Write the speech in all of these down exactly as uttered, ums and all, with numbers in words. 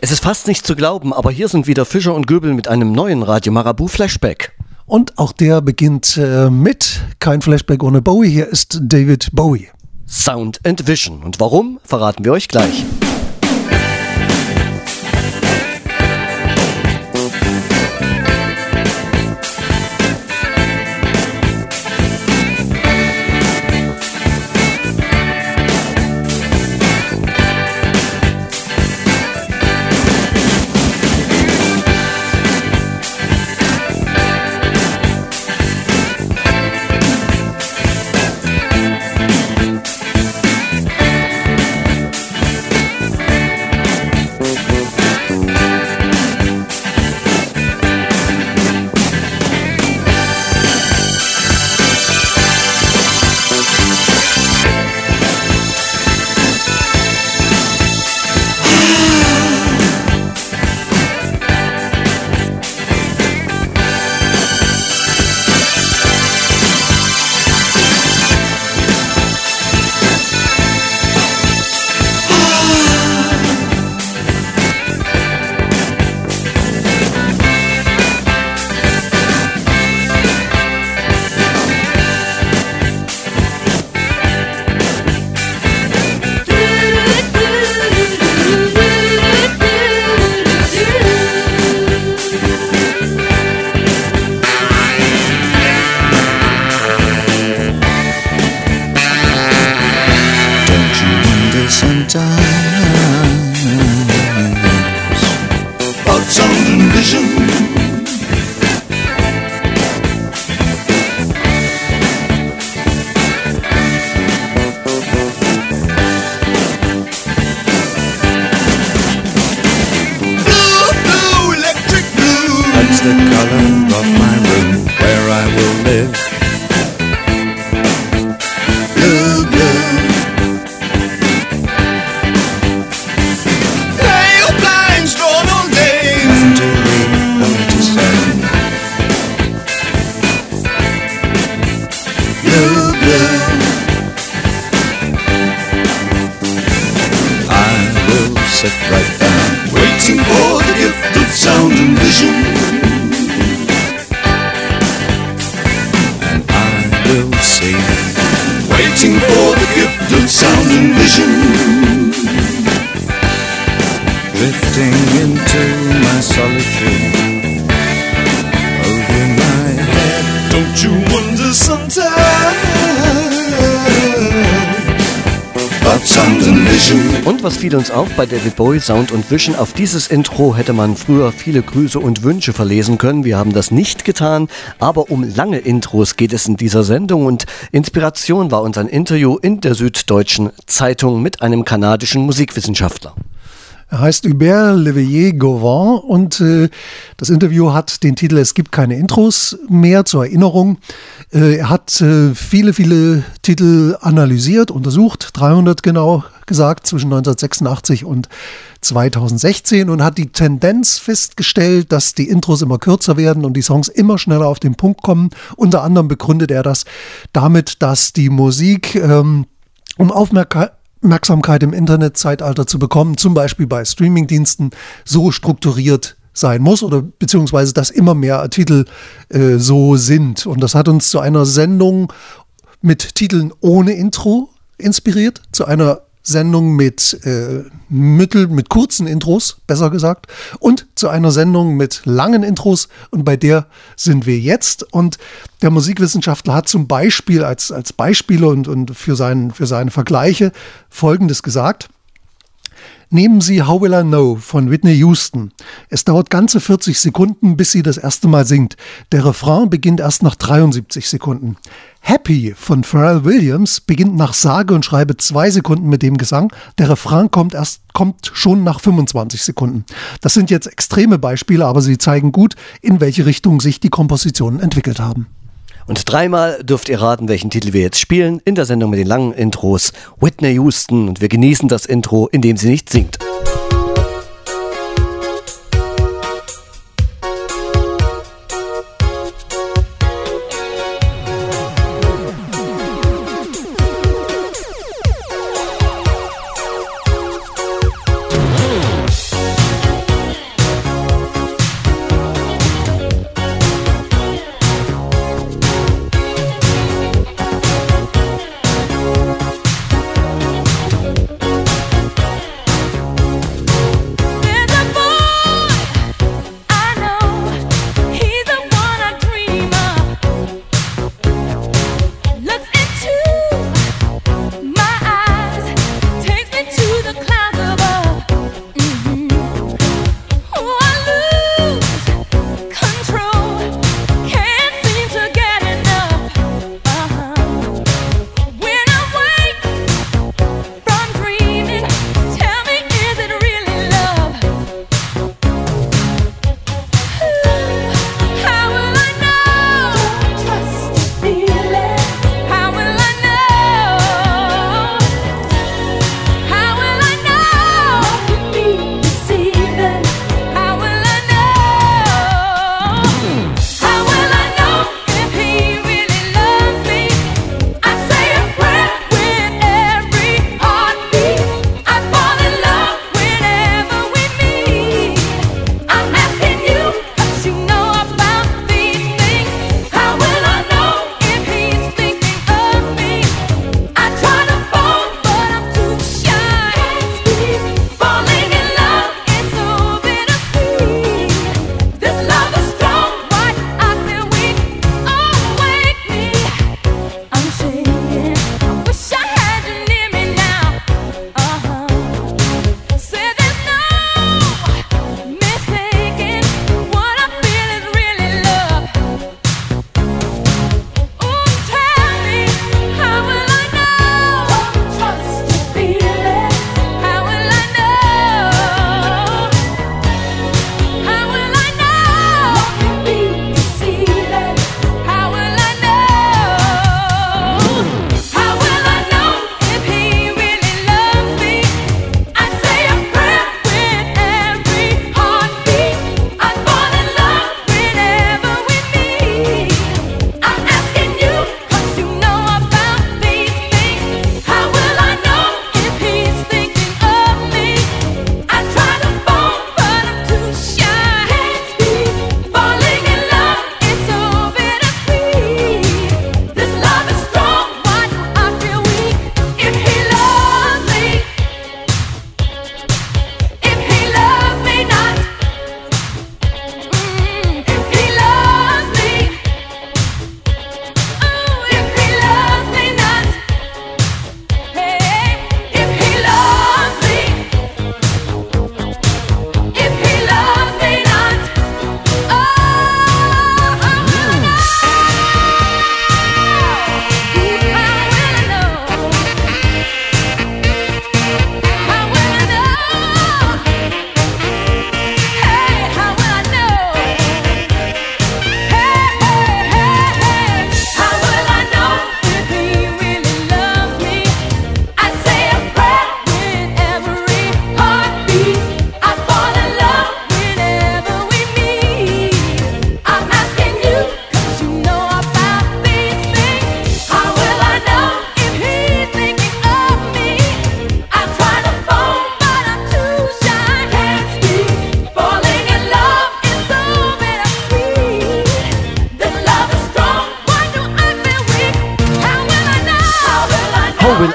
Es ist fast nicht zu glauben, aber hier sind wieder Fischer und Göbel mit einem neuen Radio Marabout Flashback. Und auch der beginnt äh, mit kein Flashback ohne Bowie. Hier ist David Bowie. Sound and Vision. Und warum, verraten wir euch gleich. Und was fiel uns auf bei David Bowie, Sound und Vision? Auf dieses Intro hätte man früher viele Grüße und Wünsche verlesen können. Wir haben das nicht getan, aber um lange Intros geht es in dieser Sendung und Inspiration war uns ein Interview in der Süddeutschen Zeitung mit einem kanadischen Musikwissenschaftler. Er heißt Hubert Leveillé-Gauvin und äh, das Interview hat den Titel Es gibt keine Intros mehr, zur Erinnerung. Äh, er hat äh, viele, viele Titel analysiert, untersucht, dreihundert genau gesagt, zwischen neunzehnhundertsechsundachtzig und zweitausendsechzehn und hat die Tendenz festgestellt, dass die Intros immer kürzer werden und die Songs immer schneller auf den Punkt kommen. Unter anderem begründet er das damit, dass die Musik ähm, um Aufmerksamkeit Aufmerksamkeit im Internetzeitalter zu bekommen, zum Beispiel bei Streamingdiensten, so strukturiert sein muss oder beziehungsweise dass immer mehr Titel äh, so sind. Und das hat uns zu einer Sendung mit Titeln ohne Intro inspiriert, zu einer Sendung mit äh, mittel, mit kurzen Intros, besser gesagt, und zu einer Sendung mit langen Intros und bei der sind wir jetzt. Und der Musikwissenschaftler hat zum Beispiel als, als Beispiele und, und für, seinen, für seine Vergleiche Folgendes gesagt. Nehmen Sie How Will I Know von Whitney Houston. Es dauert ganze vierzig Sekunden, bis sie das erste Mal singt. Der Refrain beginnt erst nach dreiundsiebzig Sekunden. Happy von Pharrell Williams beginnt nach sage und schreibe zwei Sekunden mit dem Gesang. Der Refrain kommt erst kommt schon nach fünfundzwanzig Sekunden. Das sind jetzt extreme Beispiele, aber sie zeigen gut, in welche Richtung sich die Kompositionen entwickelt haben. Und dreimal dürft ihr raten, welchen Titel wir jetzt spielen in der Sendung mit den langen Intros. Whitney Houston, und wir genießen das Intro, indem sie nicht singt.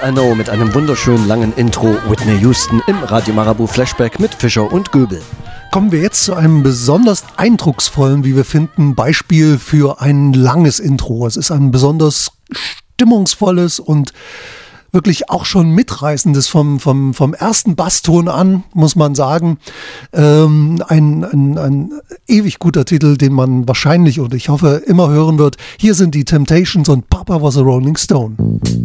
I Know mit einem wunderschönen langen Intro. Whitney Houston im Radio Marabout Flashback mit Fischer und Göbel. Kommen wir jetzt zu einem besonders eindrucksvollen, wie wir finden, Beispiel für ein langes Intro. Es ist ein besonders stimmungsvolles und wirklich auch schon mitreißendes vom, vom, vom ersten Basston an, muss man sagen. Ähm, ein, ein, ein ewig guter Titel, den man wahrscheinlich und ich hoffe immer hören wird. Hier sind die Temptations und Papa Was a Rolling Stone.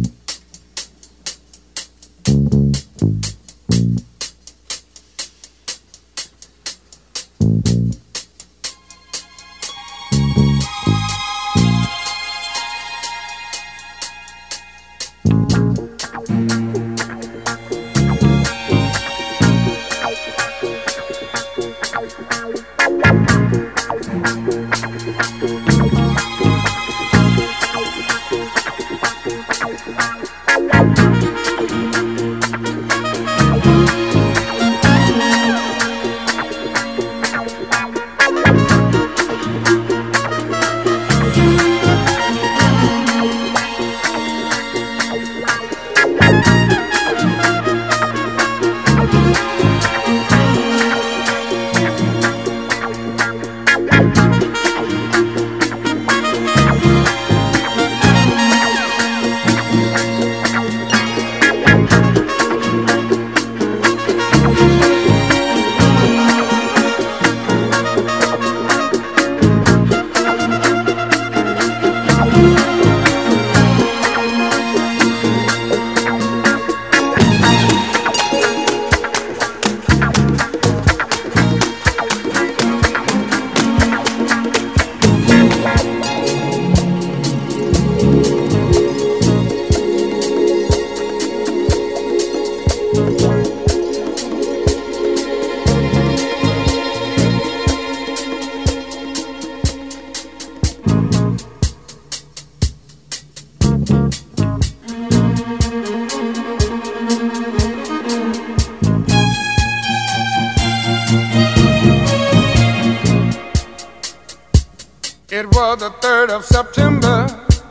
It was the third of September.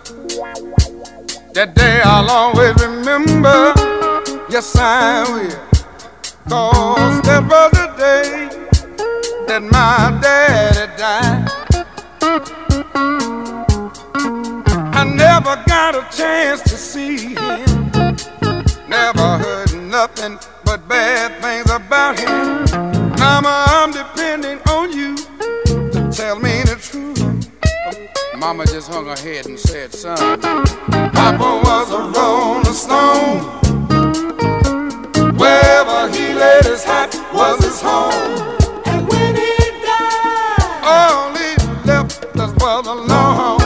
That day I'll always remember. Yes, I will. 'Cause that was the day that my daddy died. I never got a chance to see him. Never heard nothing but bad things about him. Mama, I'm depending on you to tell me the truth. Mama just hung her head and said, son, Papa was a rolling stone. Wherever he laid his hat was his home. And when he died, all he left us was alone.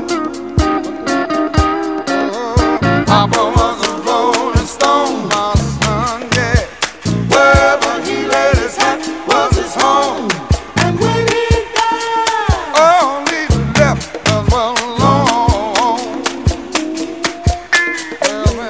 Oh, Papa was a rolling stone, my son, yeah. Wherever he laid his hat was his home. And when he died, all he left us was alone. Well, man.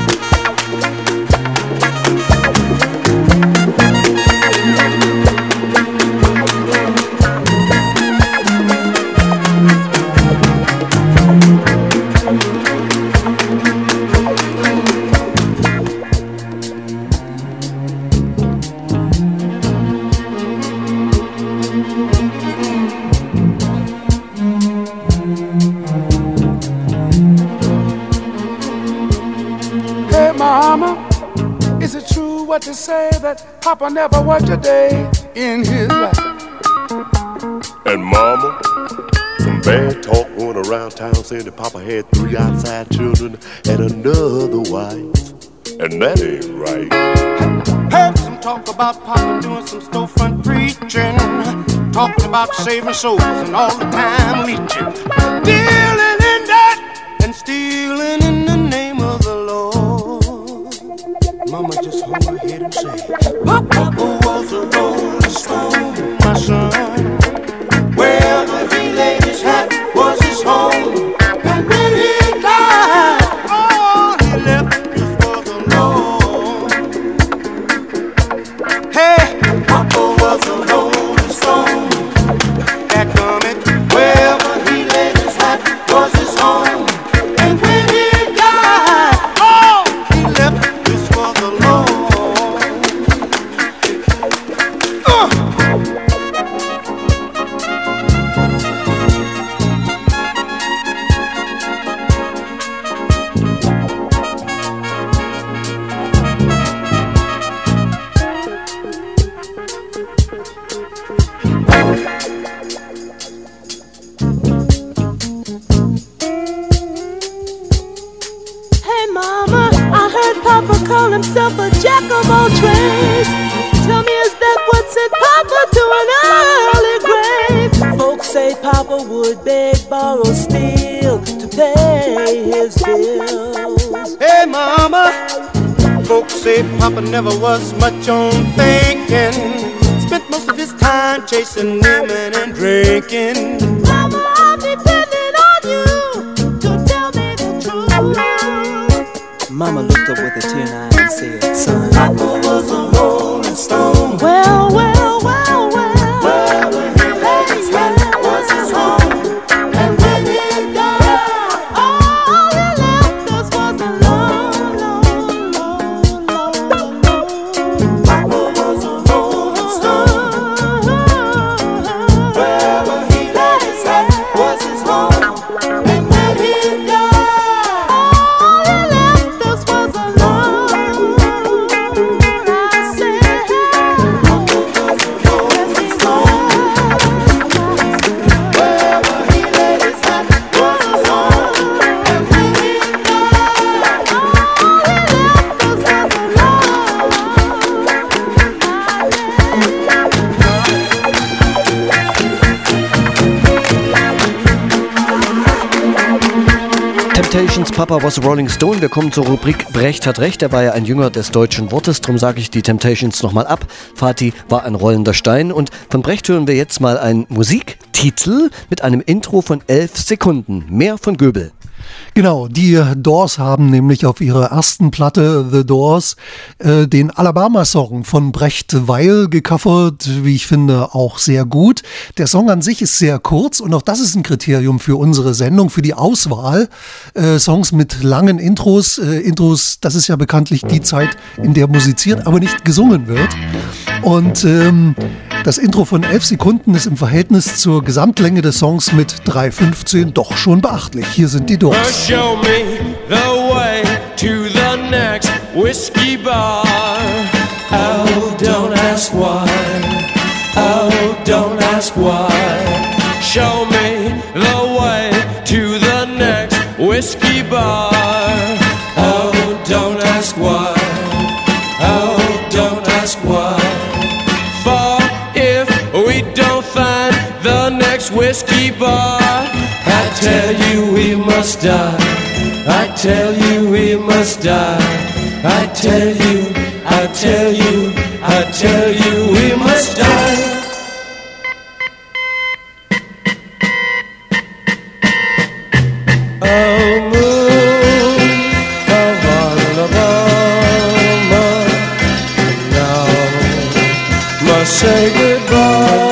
Hey, Mama, is it true what they say that Papa never worked a day in his life? And Mama, some bad talk going around town saying that Papa had three outside children and another wife. And that ain't right. Heard some talk about Papa doing some storefront preaching, talking about saving souls and all the time leeching, dealing in that and stealing in the name of the Lord. Mama just hung her head and said, Papa was a rolling stone, my son. Wherever he laid his hat was his home. And when he died, all he left us was alone. Hey, Papa was a rolling stone. That coming, wherever he laid his hat was his home. And when he died, all he beg, borrow, steal to pay his bills. Hey mama, folks say Papa never was much on thinking. Spent most of his time chasing women and drinking. Mama, I'm depending on you to tell me the truth. Mama looked up with a tear in her eye and said, son, Papa was a rolling stone. well, well, well, well. Papa was a Rolling Stone. Wir kommen zur Rubrik Brecht hat recht. Er war ja ein Jünger des deutschen Wortes. Darum sage ich die Temptations nochmal ab. Vati war ein rollender Stein. Und von Brecht hören wir jetzt mal einen Musiktitel mit einem Intro von elf Sekunden. Mehr von Göbel. Genau, die Doors haben nämlich auf ihrer ersten Platte The Doors äh, den Alabama-Song von Brecht Weil gecovert, wie ich finde, auch sehr gut. Der Song an sich ist sehr kurz und auch das ist ein Kriterium für unsere Sendung, für die Auswahl. Äh, Songs mit langen Intros. Äh, Intros, das ist ja bekanntlich die Zeit, in der musiziert, aber nicht gesungen wird. Und ähm, das Intro von elf Sekunden ist im Verhältnis zur Gesamtlänge des Songs mit drei fünfzehn doch schon beachtlich. Hier sind die Doors. Show me the way to the next whiskey bar. Oh, don't ask why. Oh, don't ask why. Show me the way to the next whiskey bar. Oh, don't ask why. Oh, don't ask why. For if we don't find the next whiskey bar, I tell you we must die. I tell you we must die. I tell you, I tell you, I tell you we must die. Oh moon, of Alabama, now must say goodbye.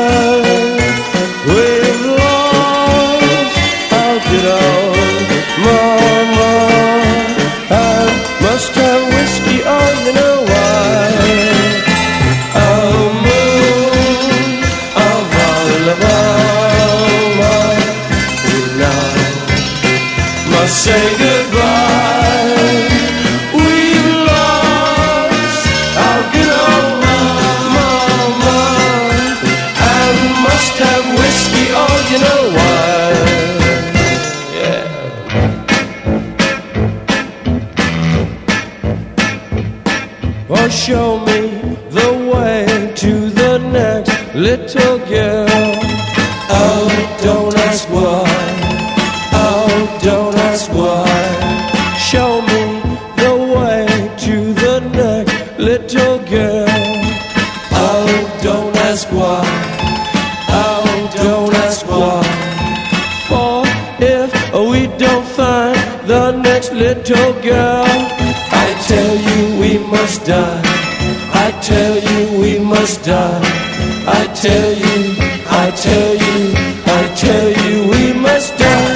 Say goodbye. We've lost our good old mama, and must have whiskey. Oh, you know why? Yeah. Oh, show me the way to the next little girl. Oh, don't ask why. Oh, don't ask why. Show me the way to the next little girl. Oh, don't ask why. Oh, don't ask why. For if we don't find the next little girl, I tell you we must die. I tell you we must die. I tell you, I tell you, I tell you we must die.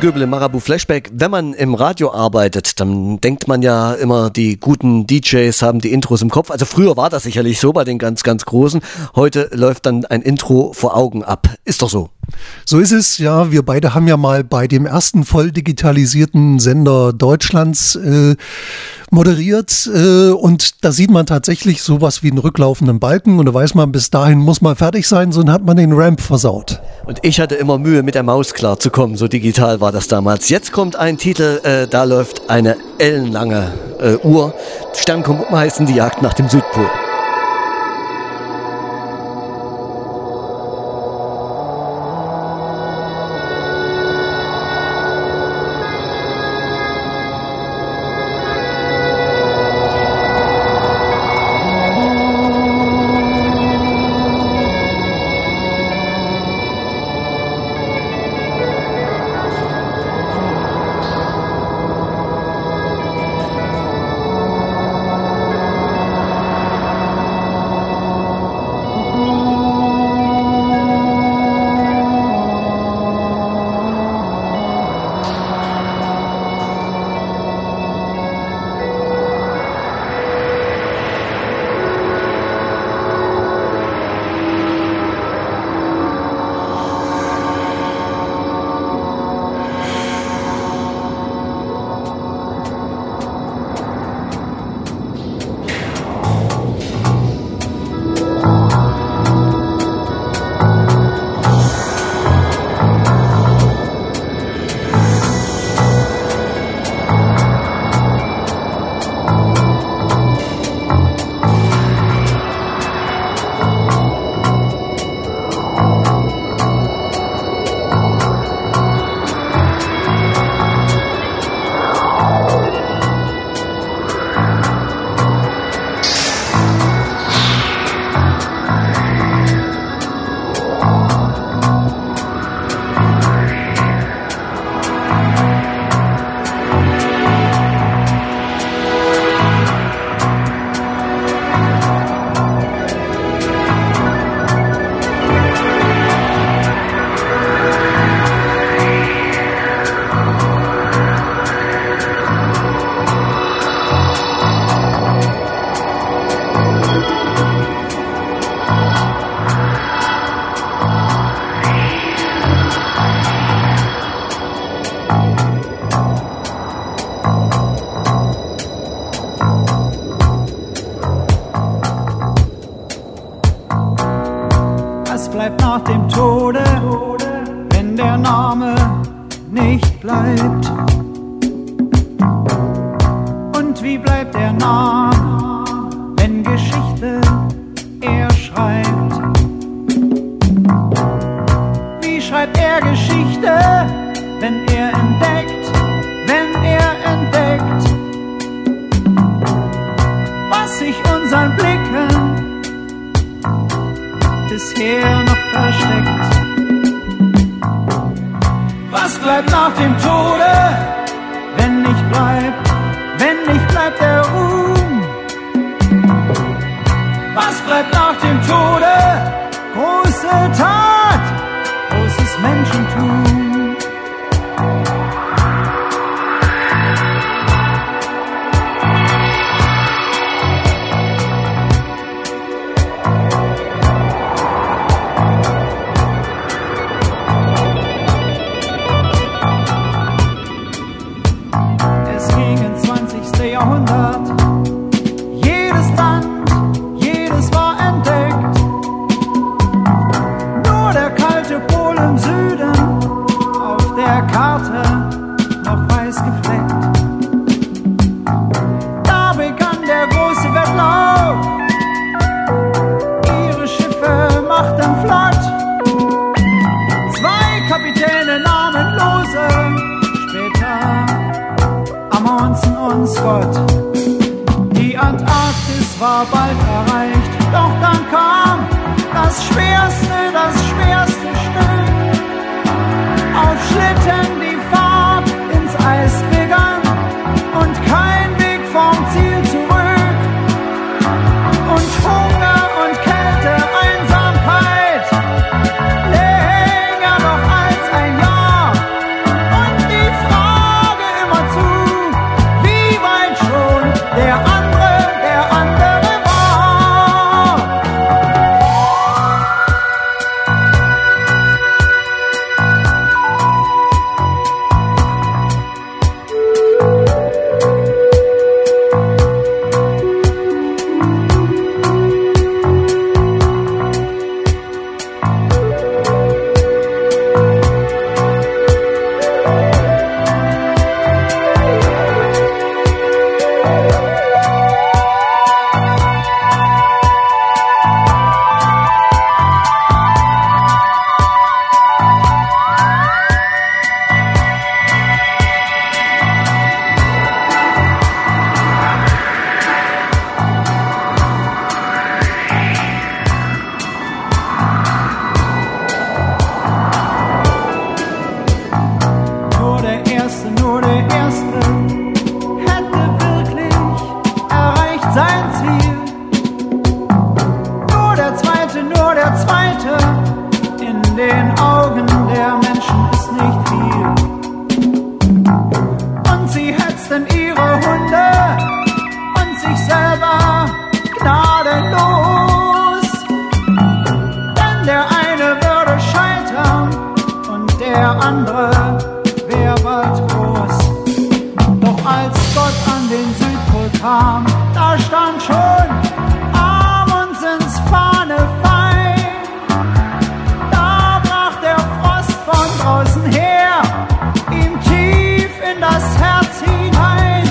Göbel im Marabu Flashback. Wenn man im Radio arbeitet, dann denkt man ja immer, die guten D Js haben die Intros im Kopf. Also früher war das sicherlich so bei den ganz, ganz Großen. Heute läuft dann ein Intro vor Augen ab. Ist doch so. So ist es, ja. Wir beide haben ja mal bei dem ersten voll digitalisierten Sender Deutschlands äh, moderiert äh, und da sieht man tatsächlich sowas wie einen rücklaufenden Balken und da weiß man, bis dahin muss man fertig sein, sonst hat man den Ramp versaut. Und ich hatte immer Mühe, mit der Maus klarzukommen, so digital war das damals. Jetzt kommt ein Titel, äh, da läuft eine ellenlange äh, Uhr. Sternkometen heißen die Jagd nach dem Südpol. Länger noch als ein Jahr und die sein Ziel. Nur der Zweite, nur der Zweite, in den Augen der Menschen ist nicht viel. Und sie hetzten ihre Hunde und sich selber gnadenlos. Denn der eine würde scheitern und der andere wär bald groß. Doch als Gott an den Südpol kam, da stand schon Amundsens Fahne fein. Da brach der Frost von draußen her ihm tief in das Herz hinein.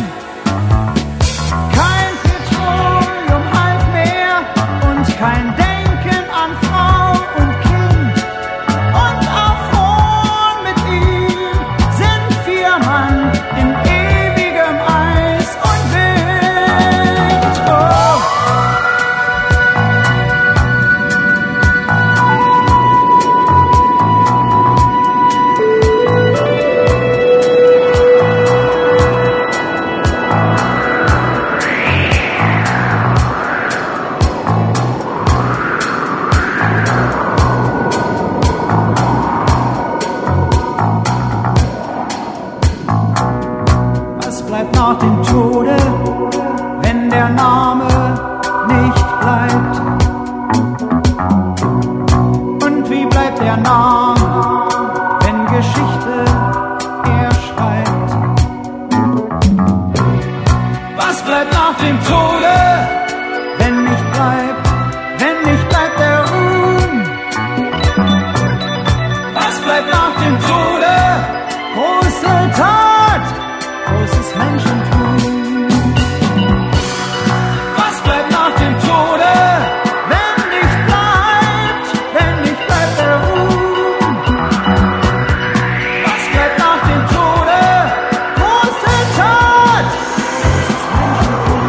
Kein Petroleum half mehr und kein Denken an Frau und Kind. Und auf Hohn mit ihm sind vier Mann in ewigem Eis und Wind. Oh. Was bleibt nach dem Tode, wenn der Name nicht bleibt? Und wie bleibt der Name, wenn Geschichte er schreibt? Was bleibt nach dem Tode, wenn nicht bleibt, wenn nicht bleibt der Ruhm? Was bleibt nach dem Tode? Große Tat, großes Menschentum. Was bleibt nach dem Tode, wenn nicht bleibt, wenn nicht bleibt der Ruhm? Was bleibt nach dem Tode? Große Tat, großes Menschentum.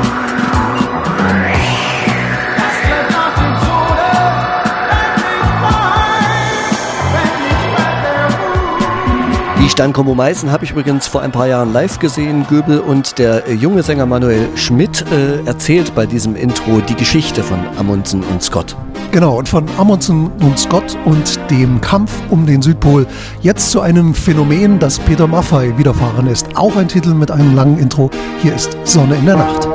Was bleibt nach dem Tode, wenn nicht bleibt, wenn nicht bleibt der Ruhm? Die Sternkombo Meißen habe ich übrigens vor ein paar Jahren live gesehen. Göbel und der äh, junge Sänger Manuel Schmidt äh, erzählt bei diesem Intro die Geschichte von Amundsen und Scott. Genau, und von Amundsen und Scott und dem Kampf um den Südpol jetzt zu einem Phänomen, das Peter Maffay widerfahren ist. Auch ein Titel mit einem langen Intro. Hier ist Sonne in der Nacht.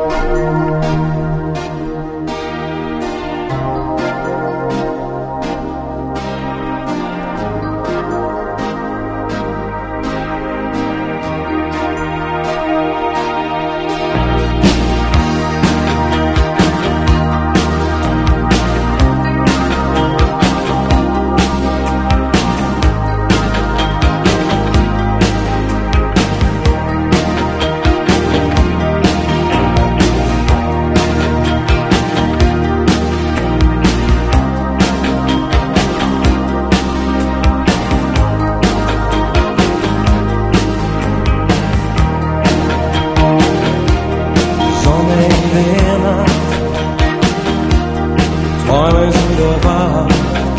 Träume sind der Wahrheit,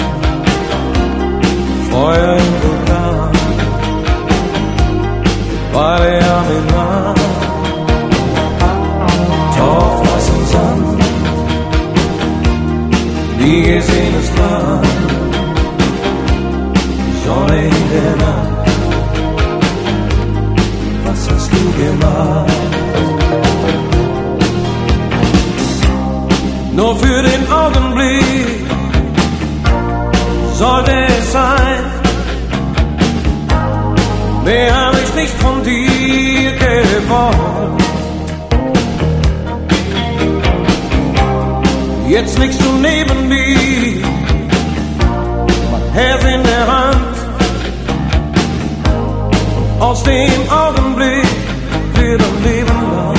Feuer im Vulkan, weil er mich nah, Torf, Weiß und Sand, nie gesehenes Land, Sonne in der Nacht, was hast du gemacht? Nur für den Augenblick sollte es sein, mehr hab ich nicht von dir gewollt. Jetzt liegst du neben mir, mein Herz in der Hand. Aus dem Augenblick wird ein Leben lang.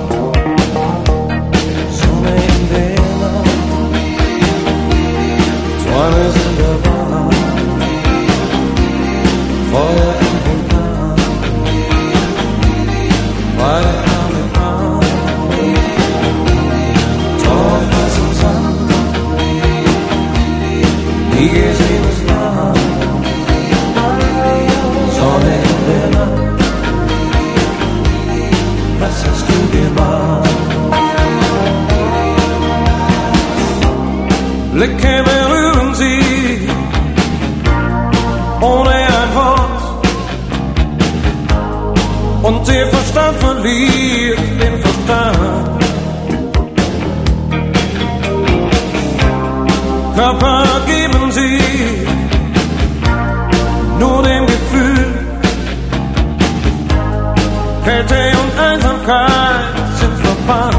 Träume sind der Wahrheit, Feuer im Vulkan, weil er damit war, Torf, Weiß und Sand, nie gesehenes Land, Sonne in der Nacht, Blick berühren sie ohne ein Wort und der Verstand verliert den Verstand. Körper geben sie nur dem Gefühl, Kälte und Einsamkeit sind verbannt.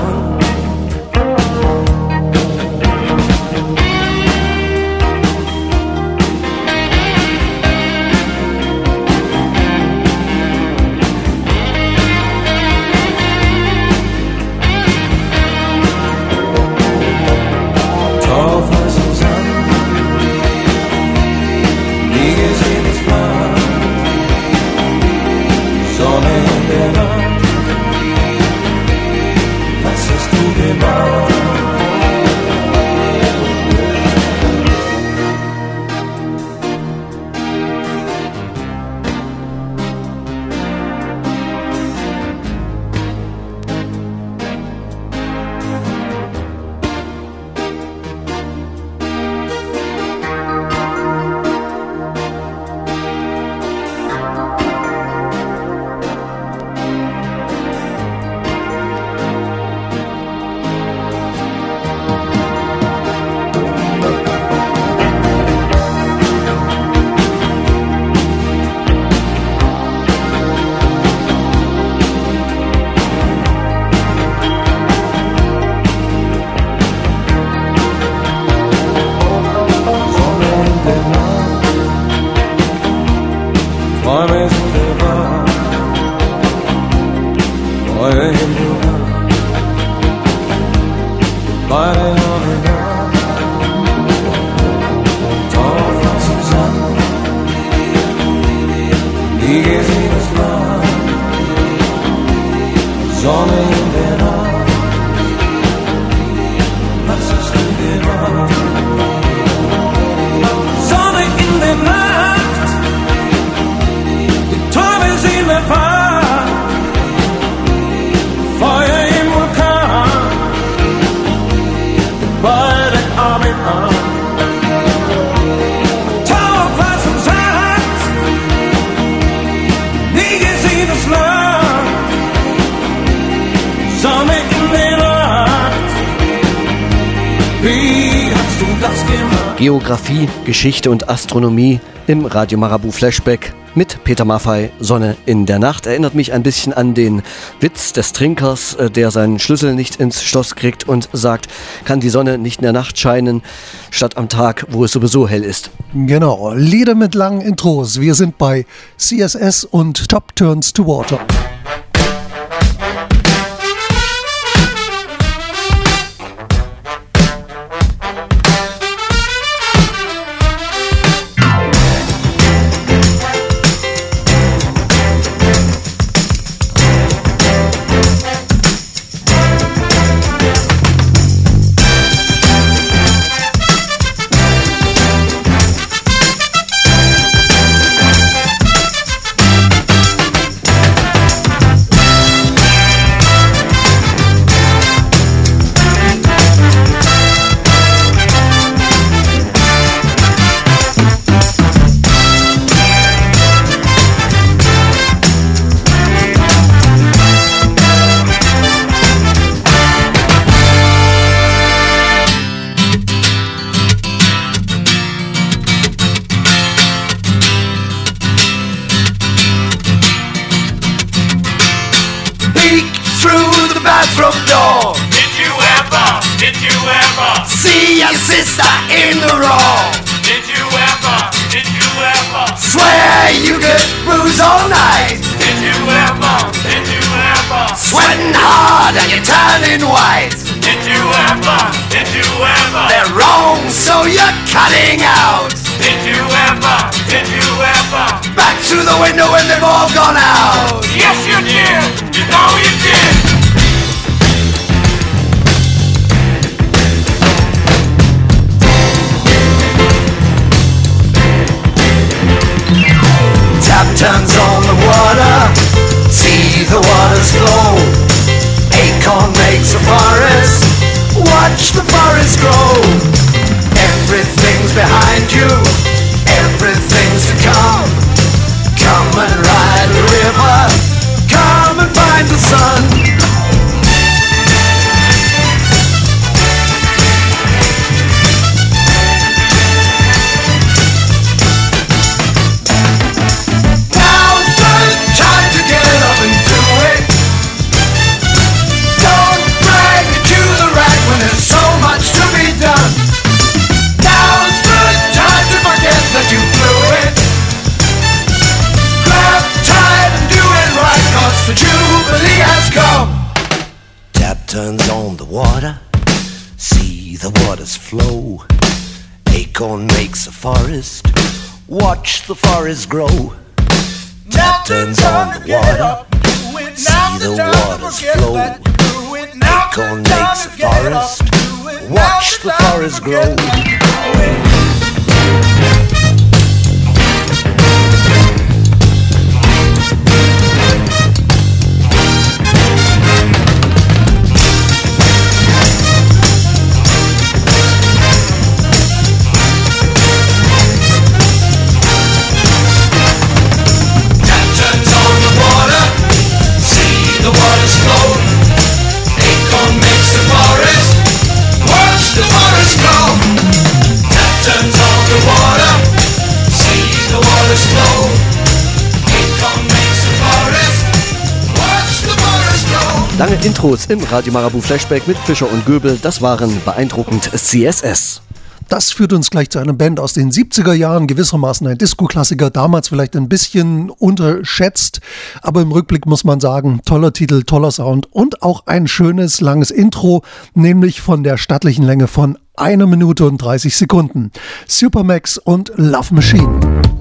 Geografie, Geschichte und Astronomie im Radio Marabout Flashback mit Peter Maffay, Sonne in der Nacht. Erinnert mich ein bisschen an den Witz des Trinkers, der seinen Schlüssel nicht ins Schloss kriegt und sagt, kann die Sonne nicht in der Nacht scheinen, statt am Tag, wo es sowieso hell ist. Genau, Lieder mit langen Intros. Wir sind bei C S S und Top Turns to Water. Sister in the wrong. Did you ever, did you ever swear you could bruise all night? Did you ever, did you ever sweating hard and you're turning white? Did you ever, did you ever they're wrong so you're cutting out? Did you ever, did you ever back through the window when they've all gone out? Yes you did, you know you did. Tap turns on the water, see the waters flow. Acorn makes a forest, watch the forest grow. Everything's behind you, everything's to come. Come and ride the river, come and find the sun. The Jubilee has come. Tap turns on the water, see the waters flow. Acorn makes a forest, watch the forest grow. Tap turns on the water, see the waters flow. Acorn makes a forest, watch the forest grow. Lange Intros im Radio Marabu Flashback mit Fischer und Göbel, das waren beeindruckend C S S. Das führt uns gleich zu einer Band aus den siebziger Jahren, gewissermaßen ein Disco-Klassiker, damals vielleicht ein bisschen unterschätzt, aber im Rückblick muss man sagen, toller Titel, toller Sound und auch ein schönes, langes Intro, nämlich von der stattlichen Länge von einer Minute und dreißig Sekunden. Supermax und Love Machine.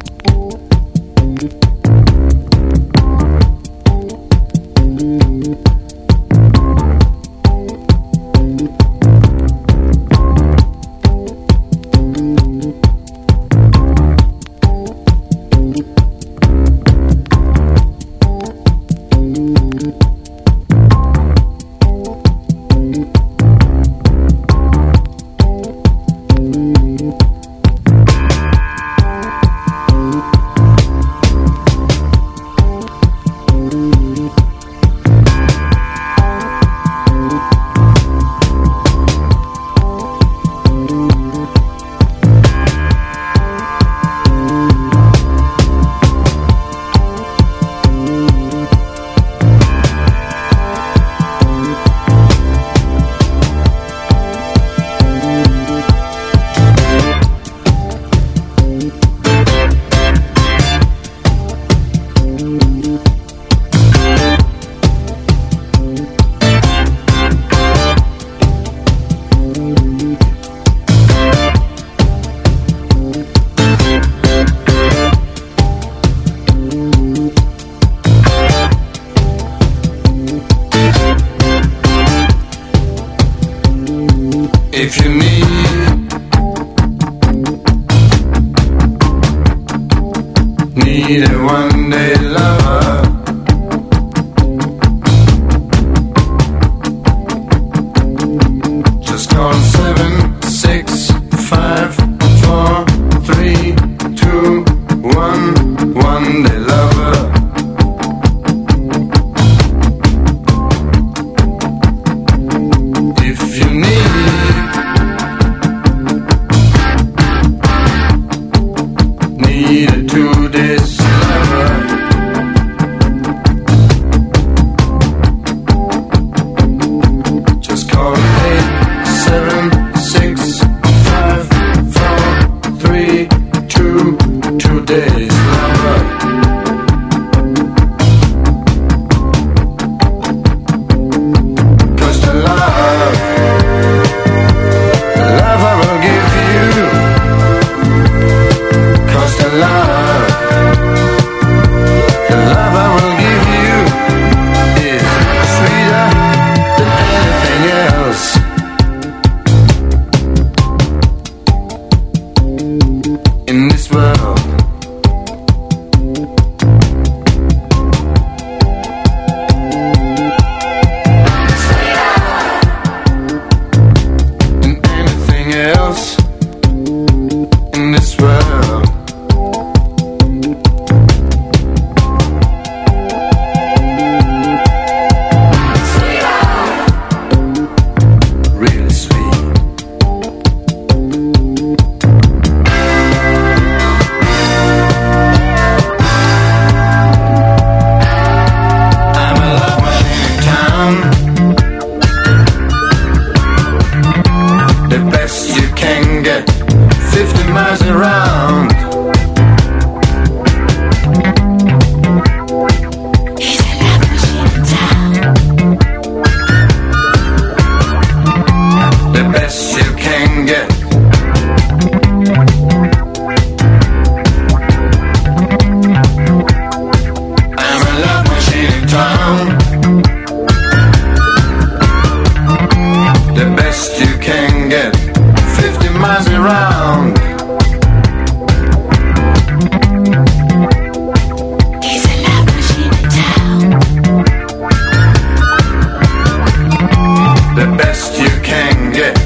If you need, need a one-day lover, just call seven six five four three two one. One-day lover. If you need, need a two days lover, just call eight seven miles around. He's a love machine in town. The best you can get. I'm a love machine in town. The best you can get. Fifty miles around. He's a love machine in town. The best you can get.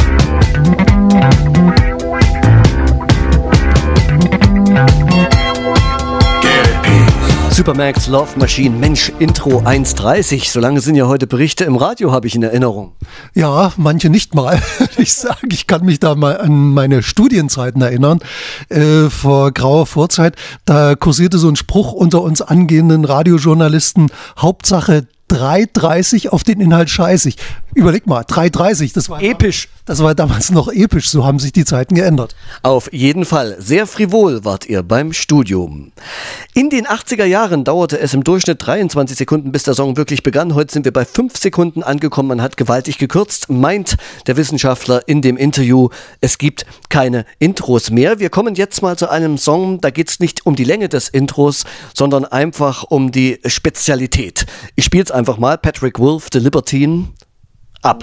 Supermax Love Machine, Mensch, Intro eins dreißig. So lange sind ja heute Berichte im Radio, habe ich in Erinnerung. Ja, manche nicht mal. Ich sage, ich kann mich da mal an meine Studienzeiten erinnern. Äh, vor grauer Vorzeit, da kursierte so ein Spruch unter uns angehenden Radiojournalisten, Hauptsache drei dreißig auf den Inhalt scheißig. Überleg mal, drei dreißig, das war episch. Das war damals noch episch, so haben sich die Zeiten geändert. Auf jeden Fall, sehr frivol wart ihr beim Studium. In den achtziger Jahren dauerte es im Durchschnitt dreiundzwanzig Sekunden, bis der Song wirklich begann. Heute sind wir bei fünf Sekunden angekommen, man hat gewaltig gekürzt, meint der Wissenschaftler in dem Interview, es gibt keine Intros mehr. Wir kommen jetzt mal zu einem Song, da geht es nicht um die Länge des Intros, sondern einfach um die Spezialität. Ich spiele es einfach mal, Patrick Wolf, The Libertine, ab.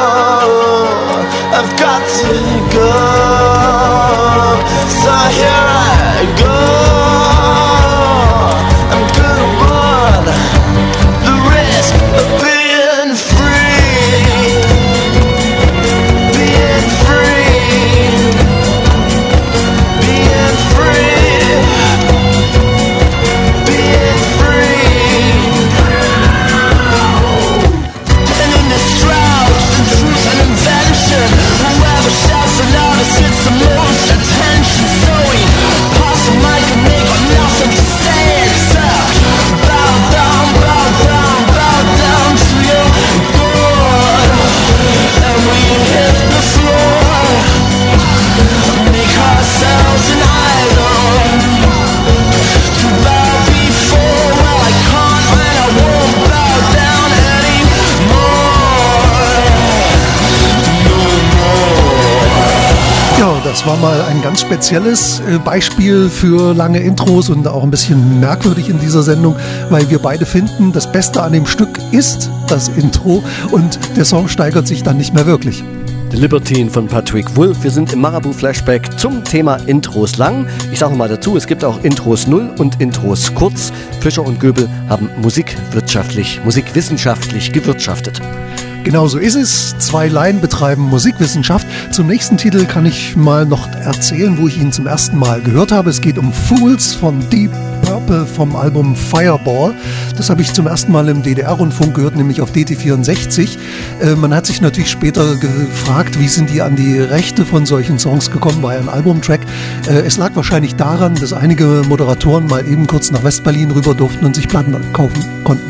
I've got to go. So here I Das war mal ein ganz spezielles äh, Beispiel für lange Intros und auch ein bisschen merkwürdig in dieser Sendung, weil wir beide finden, das Beste an dem Stück ist das Intro und der Song steigert sich dann nicht mehr wirklich. The Libertine von Patrick Wolf. Wir sind im Marabout-Flashback zum Thema Intros lang. Ich sage mal dazu, es gibt auch Intros null und Intros kurz. Fischer und Göbel haben musikwirtschaftlich, musikwissenschaftlich gewirtschaftet. Genau so ist es. Zwei Laien betreiben Musikwissenschaft. Zum nächsten Titel kann ich mal noch erzählen, wo ich ihn zum ersten Mal gehört habe. Es geht um Fools von Deep Purple vom Album Fireball. Das habe ich zum ersten Mal im D D R-Rundfunk gehört, nämlich auf D T vierundsechzig. Äh, man hat sich natürlich später gefragt, wie sind die an die Rechte von solchen Songs gekommen, war ja ein Albumtrack. Äh, es lag wahrscheinlich daran, dass einige Moderatoren mal eben kurz nach Westberlin rüber durften und sich Platten kaufen konnten.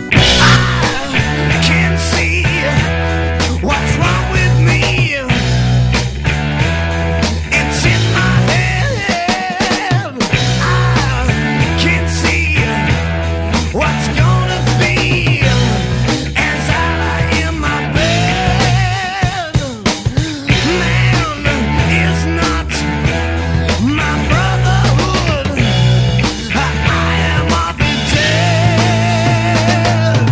I am of the dead.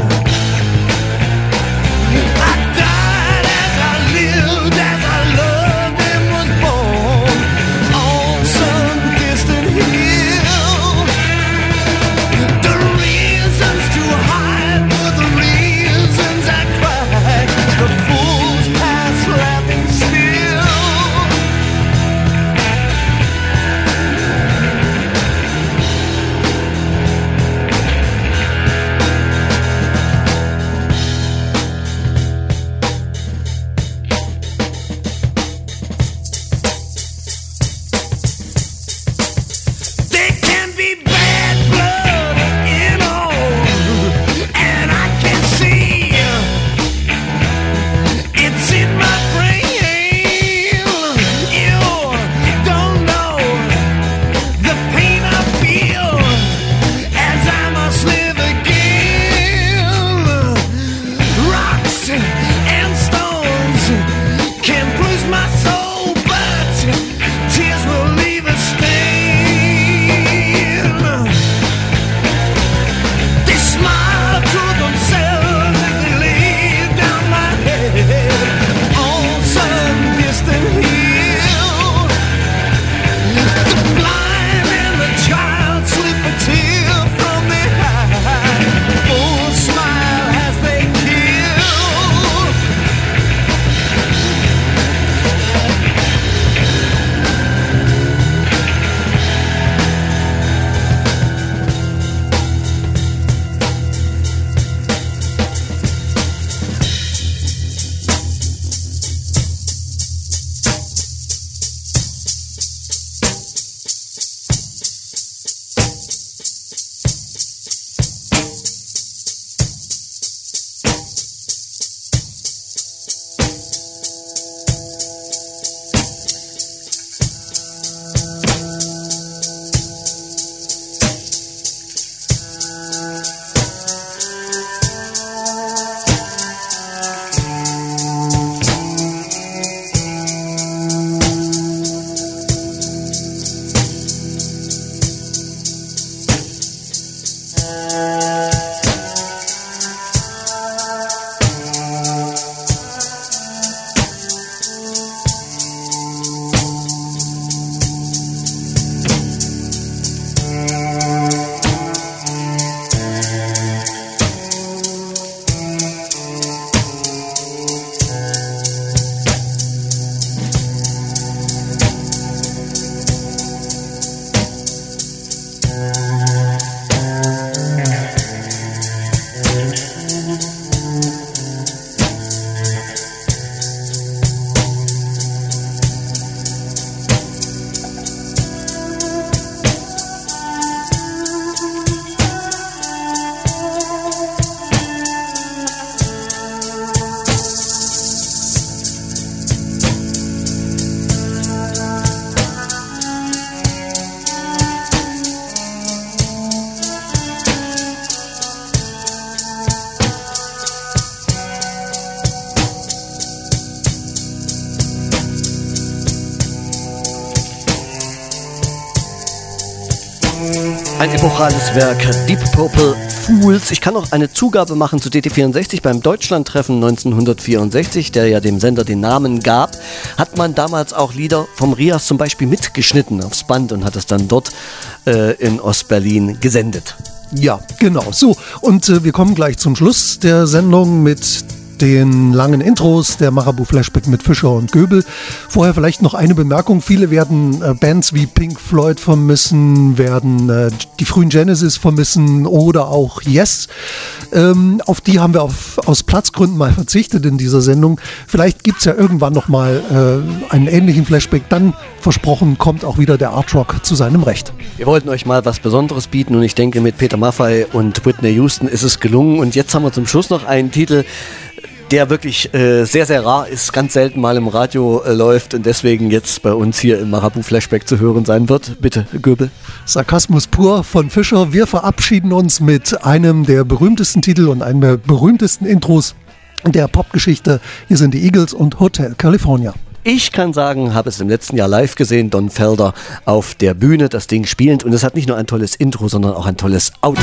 Ein epochales Werk, Deep Purple Fools. Ich kann noch eine Zugabe machen zu D T vierundsechzig. Beim Deutschlandtreffen neunzehnhundertvierundsechzig, der ja dem Sender den Namen gab, hat man damals auch Lieder vom Rias zum Beispiel mitgeschnitten aufs Band und hat es dann dort äh, in Ostberlin gesendet. Ja, genau. So, und äh, wir kommen gleich zum Schluss der Sendung mit den langen Intros, der Marabout-Flashback mit Fischer und Göbel. Vorher vielleicht noch eine Bemerkung. Viele werden äh, Bands wie Pink Floyd vermissen, werden äh, die frühen Genesis vermissen oder auch Yes. Ähm, auf die haben wir auf, aus Platzgründen mal verzichtet in dieser Sendung. Vielleicht gibt es ja irgendwann noch mal äh, einen ähnlichen Flashback. Dann, versprochen, kommt auch wieder der Art Rock zu seinem Recht. Wir wollten euch mal was Besonderes bieten und ich denke, mit Peter Maffay und Whitney Houston ist es gelungen. Und jetzt haben wir zum Schluss noch einen Titel, der wirklich äh, sehr, sehr rar ist, ganz selten mal im Radio äh, läuft und deswegen jetzt bei uns hier im Marabout-Flashback zu hören sein wird. Bitte, Göbel. Sarkasmus pur von Fischer. Wir verabschieden uns mit einem der berühmtesten Titel und einem der berühmtesten Intros der Popgeschichte. Hier sind die Eagles und Hotel California. Ich kann sagen, habe es im letzten Jahr live gesehen, Don Felder auf der Bühne, das Ding spielend. Und es hat nicht nur ein tolles Intro, sondern auch ein tolles Outro.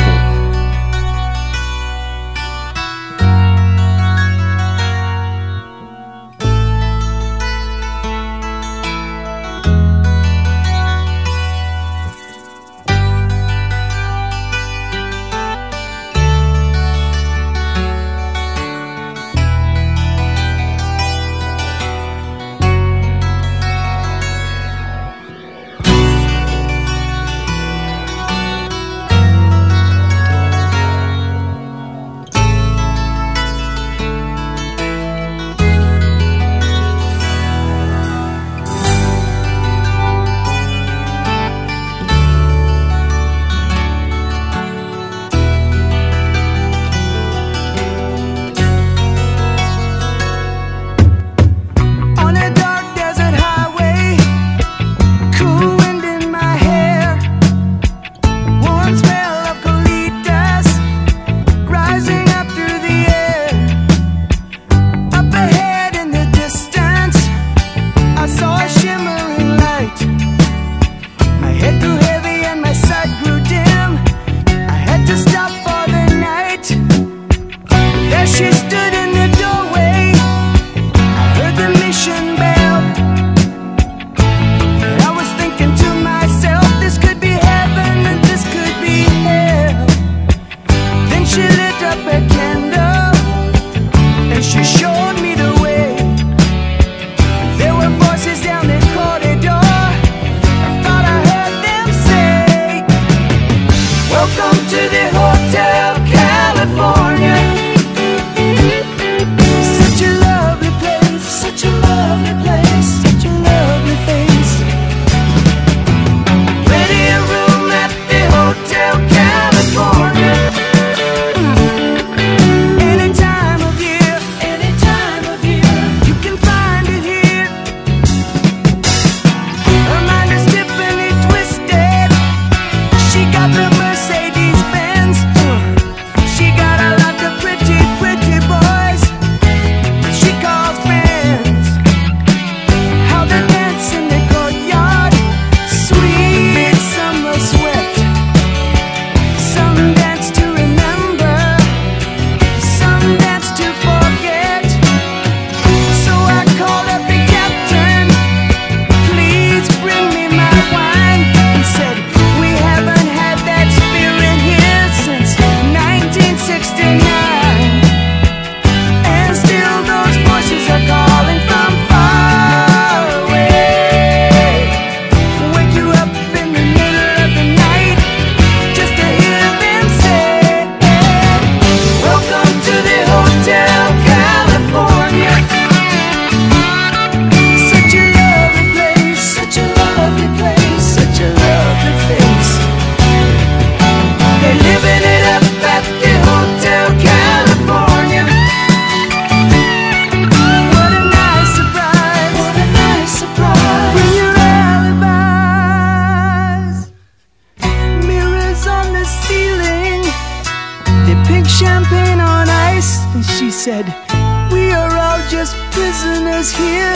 said, we are all just prisoners here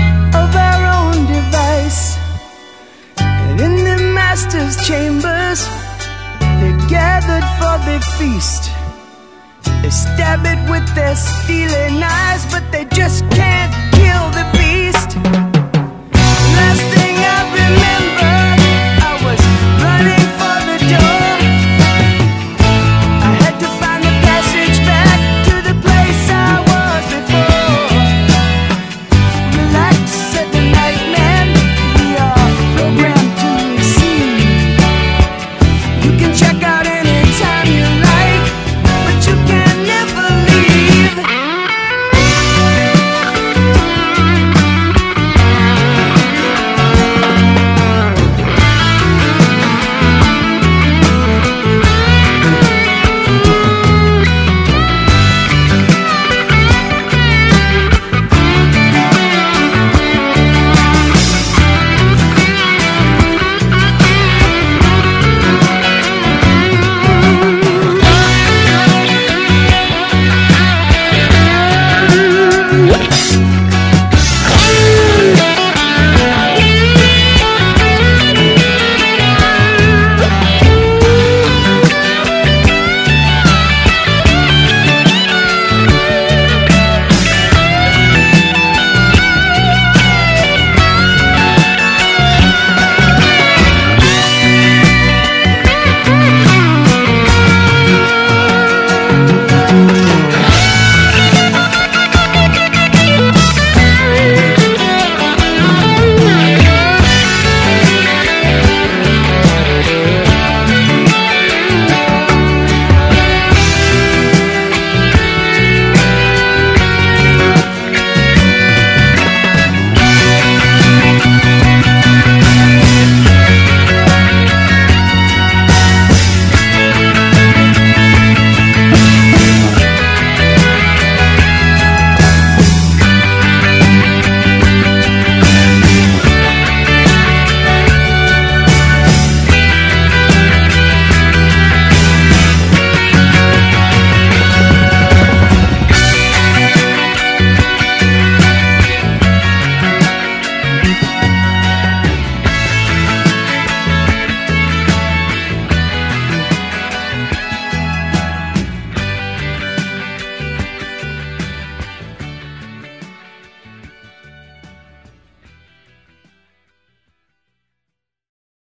of our own device. And in the master's chambers, gathered for the feast. They stab it with their stealing eyes, but they just can't kill the beast.